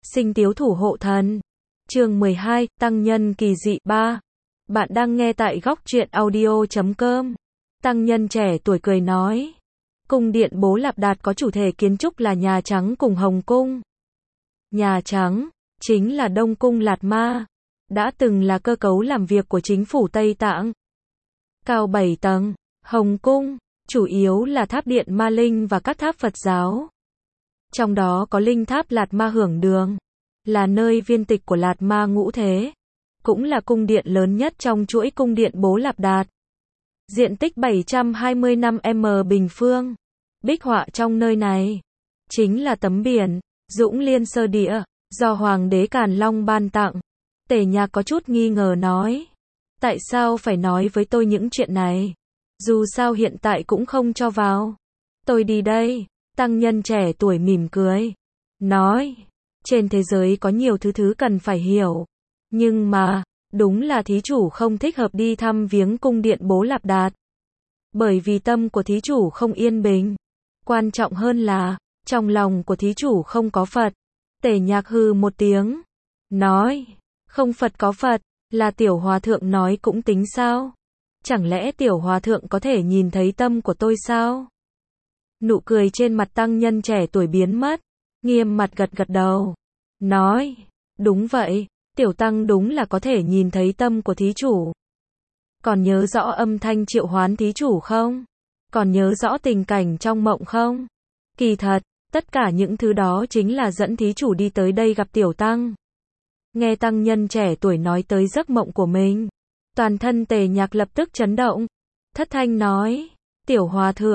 Sinh tiếu thủ hộ thần. Chương 12, Tăng nhân kỳ dị 3. Bạn đang nghe tại góc truyện audio.com. Tăng nhân trẻ tuổi cười nói. Cung điện Bố Lạp Đạt có chủ thể kiến trúc là Nhà Trắng cùng Hồng Cung. Nhà Trắng, chính là Đông Cung Lạt Ma, đã từng là cơ cấu làm việc của chính phủ Tây Tạng. Cao 7 tầng, Hồng Cung, chủ yếu là tháp điện Ma Linh và các tháp Phật giáo. Trong đó có Linh Tháp Lạt Ma Hưởng Đường, là nơi viên tịch của Lạt Ma Ngũ Thế, cũng là cung điện lớn nhất trong chuỗi cung điện Bố Lạp Đạt. Diện tích 725m bình phương. Bích họa trong nơi này chính là tấm biển Dũng Liên Sơ Địa, do Hoàng đế Càn Long ban tặng. Tề Nhạc có chút nghi ngờ nói. Tại sao phải nói với tôi những chuyện này? Dù sao hiện tại cũng không cho vào. Tôi đi đây. Tăng nhân trẻ tuổi mỉm cười. Nói. Trên thế giới có nhiều thứ cần phải hiểu. Nhưng mà, đúng là thí chủ không thích hợp đi thăm viếng cung điện Bố Lạp Đạt. Bởi vì tâm của thí chủ không yên bình. Quan trọng hơn là, trong lòng của thí chủ không có Phật. Tề Nhạc hừ một tiếng. Nói. Không Phật có Phật, là tiểu hòa thượng nói cũng tính sao? Chẳng lẽ tiểu hòa thượng có thể nhìn thấy tâm của tôi sao? Nụ cười trên mặt tăng nhân trẻ tuổi biến mất. Nghiêm mặt gật đầu. Nói. Đúng vậy, tiểu tăng đúng là có thể nhìn thấy tâm của thí chủ. Còn nhớ rõ âm thanh triệu hoán thí chủ không? Còn nhớ rõ tình cảnh trong mộng không? Kỳ thật, tất cả những thứ đó chính là dẫn thí chủ đi tới đây gặp tiểu tăng. Nghe tăng nhân trẻ tuổi nói tới giấc mộng của mình, toàn thân Tề Nhạc lập tức chấn động. Thất thanh nói, tiểu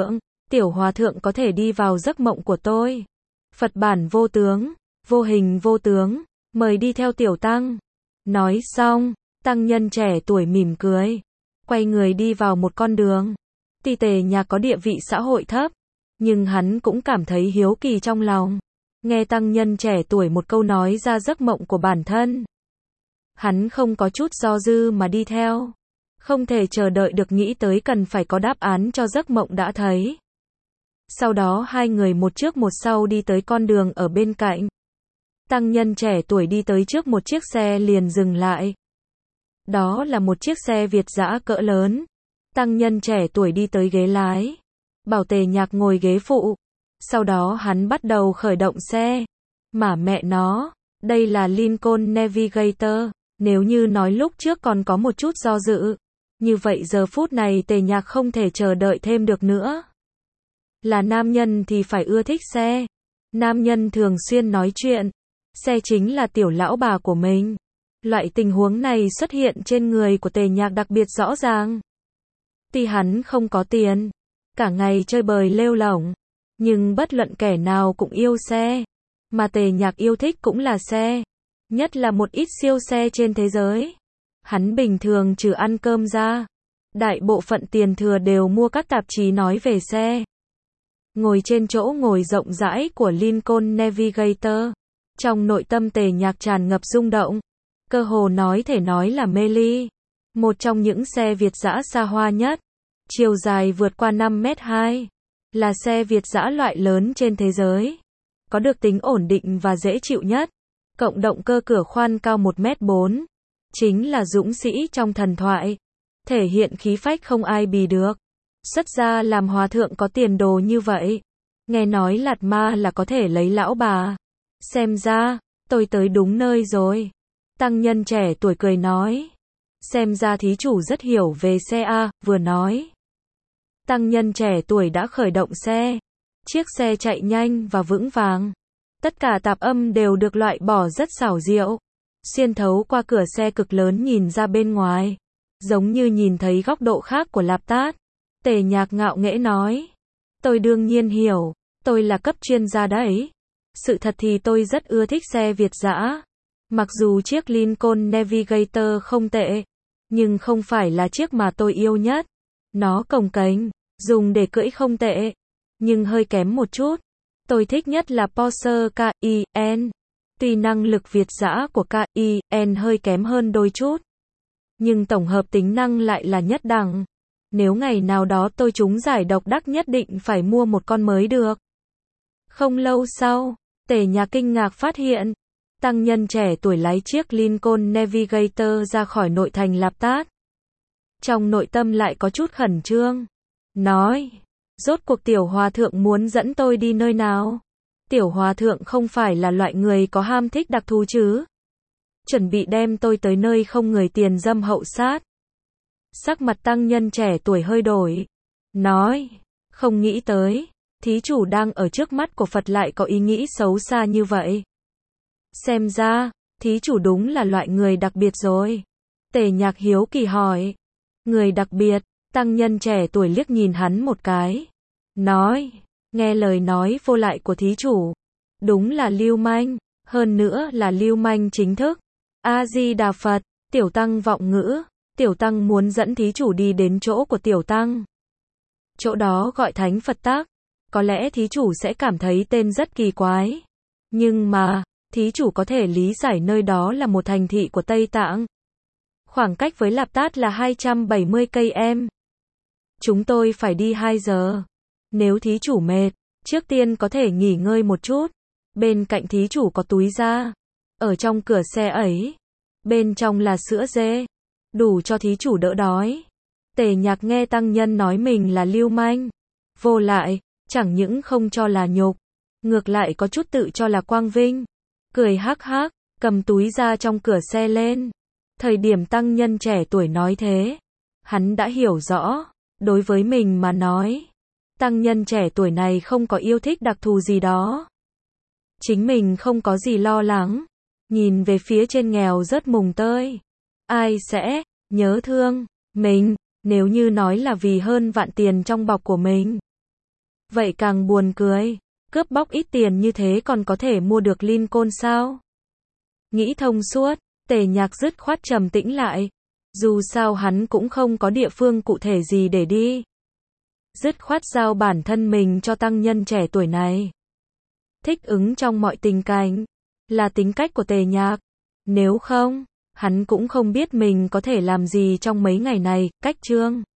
hòa thượng có thể đi vào giấc mộng của tôi. Phật bản vô tướng, vô hình vô tướng, mời đi theo tiểu tăng. Nói xong, tăng nhân trẻ tuổi mỉm cười, quay người đi vào một con đường. Tuy Tề Nhạc có địa vị xã hội thấp, nhưng hắn cũng cảm thấy hiếu kỳ trong lòng. Nghe tăng nhân trẻ tuổi một câu nói ra giấc mộng của bản thân. Hắn không có chút do dự mà đi theo. Không thể chờ đợi được nghĩ tới cần phải có đáp án cho giấc mộng đã thấy. Sau đó hai người một trước một sau đi tới con đường ở bên cạnh. Tăng nhân trẻ tuổi đi tới trước một chiếc xe liền dừng lại. Đó là một chiếc xe Việt dã cỡ lớn. Tăng nhân trẻ tuổi đi tới ghế lái, bảo Tề Nhạc ngồi ghế phụ. Sau đó hắn bắt đầu khởi động xe. Mà mẹ nó, đây là Lincoln Navigator. Nếu như nói lúc trước còn có một chút do dự, như vậy giờ phút này Tề Nhạc không thể chờ đợi thêm được nữa. Là nam nhân thì phải ưa thích xe. Nam nhân thường xuyên nói chuyện. Xe chính là tiểu lão bà của mình. Loại tình huống này xuất hiện trên người của Tề Nhạc đặc biệt rõ ràng. Tuy hắn không có tiền, cả ngày chơi bời lêu lổng, nhưng bất luận kẻ nào cũng yêu xe. Mà Tề Nhạc yêu thích cũng là xe. Nhất là một ít siêu xe trên thế giới. Hắn bình thường trừ ăn cơm ra, đại bộ phận tiền thừa đều mua các tạp chí nói về xe. Ngồi trên chỗ ngồi rộng rãi của Lincoln Navigator, trong nội tâm Tề Nhạc tràn ngập rung động. Cơ hồ thể nói là mê ly. Một trong những xe Việt dã xa hoa nhất, chiều dài vượt qua 5m2, là xe Việt dã loại lớn trên thế giới. Có được tính ổn định và dễ chịu nhất. Cộng động cơ cửa khoan cao 1m4. Chính là dũng sĩ trong thần thoại. Thể hiện khí phách không ai bì được. Xuất gia làm hòa thượng có tiền đồ như vậy. Nghe nói Lạt Ma là có thể lấy lão bà. Xem ra, tôi tới đúng nơi rồi. Tăng nhân trẻ tuổi cười nói. Xem ra thí chủ rất hiểu về xe a, vừa nói. Tăng nhân trẻ tuổi đã khởi động xe. Chiếc xe chạy nhanh và vững vàng. Tất cả tạp âm đều được loại bỏ rất xảo diệu. Xuyên thấu qua cửa xe cực lớn nhìn ra bên ngoài. Giống như nhìn thấy góc độ khác của Lạp Tát. Tề Nhạc ngạo nghễ nói. Tôi đương nhiên hiểu. Tôi là cấp chuyên gia đấy. Sự thật thì tôi rất ưa thích xe Việt dã. Mặc dù chiếc Lincoln Navigator không tệ, nhưng không phải là chiếc mà tôi yêu nhất. Nó cồng kềnh, dùng để cưỡi không tệ, nhưng hơi kém một chút. Tôi thích nhất là Porsche Cayenne. Tuy năng lực Việt dã của Cayenne hơi kém hơn đôi chút, nhưng tổng hợp tính năng lại là nhất đẳng. Nếu ngày nào đó tôi trúng giải độc đắc nhất định phải mua một con mới được. Không lâu sau, Tề Nhạc kinh ngạc phát hiện, Tăng nhân trẻ tuổi lái chiếc Lincoln Navigator ra khỏi nội thành Lạp Tát. Trong nội tâm lại có chút khẩn trương. Nói, rốt cuộc tiểu hòa thượng muốn dẫn tôi đi nơi nào? Tiểu hòa thượng không phải là loại người có ham thích đặc thù chứ? Chuẩn bị đem tôi tới nơi không người tiền dâm hậu sát. Sắc mặt tăng nhân trẻ tuổi hơi đổi. Nói, không nghĩ tới, thí chủ đang ở trước mắt của Phật lại có ý nghĩ xấu xa như vậy. Xem ra, thí chủ đúng là loại người đặc biệt rồi. Tề Nhạc hiếu kỳ hỏi. Người đặc biệt, tăng nhân trẻ tuổi liếc nhìn hắn một cái. Nói, nghe lời nói vô lại của thí chủ. Đúng là lưu manh, hơn nữa là lưu manh chính thức. A-di-đà Phật, tiểu tăng vọng ngữ, tiểu tăng muốn dẫn thí chủ đi đến chỗ của tiểu tăng. Chỗ đó gọi Thánh Phật Tác, có lẽ thí chủ sẽ cảm thấy tên rất kỳ quái. Nhưng mà, thí chủ có thể lý giải nơi đó là một thành thị của Tây Tạng. Khoảng cách với Lạp Tát là 270 km. Chúng tôi phải đi 2 giờ. Nếu thí chủ mệt, trước tiên có thể nghỉ ngơi một chút. Bên cạnh thí chủ có túi da. Ở trong cửa xe ấy, bên trong là sữa dê. Đủ cho thí chủ đỡ đói. Tề Nhạc nghe tăng nhân nói mình là lưu manh. Vô lại, chẳng những không cho là nhục, ngược lại có chút tự cho là quang vinh. Cười hắc hắc, cầm túi da trong cửa xe lên. Thời điểm tăng nhân trẻ tuổi nói thế, hắn đã hiểu rõ, đối với mình mà nói, tăng nhân trẻ tuổi này không có yêu thích đặc thù gì đó. Chính mình không có gì lo lắng, nhìn về phía trên nghèo rất mùng tơi. Ai sẽ nhớ thương mình, nếu như nói là vì hơn vạn tiền trong bọc của mình. Vậy càng buồn cười, cướp bóc ít tiền như thế còn có thể mua được Lincoln sao? Nghĩ thông suốt, Tề Nhạc dứt khoát trầm tĩnh lại. Dù sao hắn cũng không có địa phương cụ thể gì để đi. Dứt khoát giao bản thân mình cho tăng nhân trẻ tuổi này. Thích ứng trong mọi tình cảnh, là tính cách của Tề Nhạc. Nếu không, hắn cũng không biết mình có thể làm gì trong mấy ngày này. Cách chương